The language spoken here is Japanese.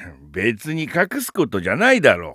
別に隠すことじゃないだろ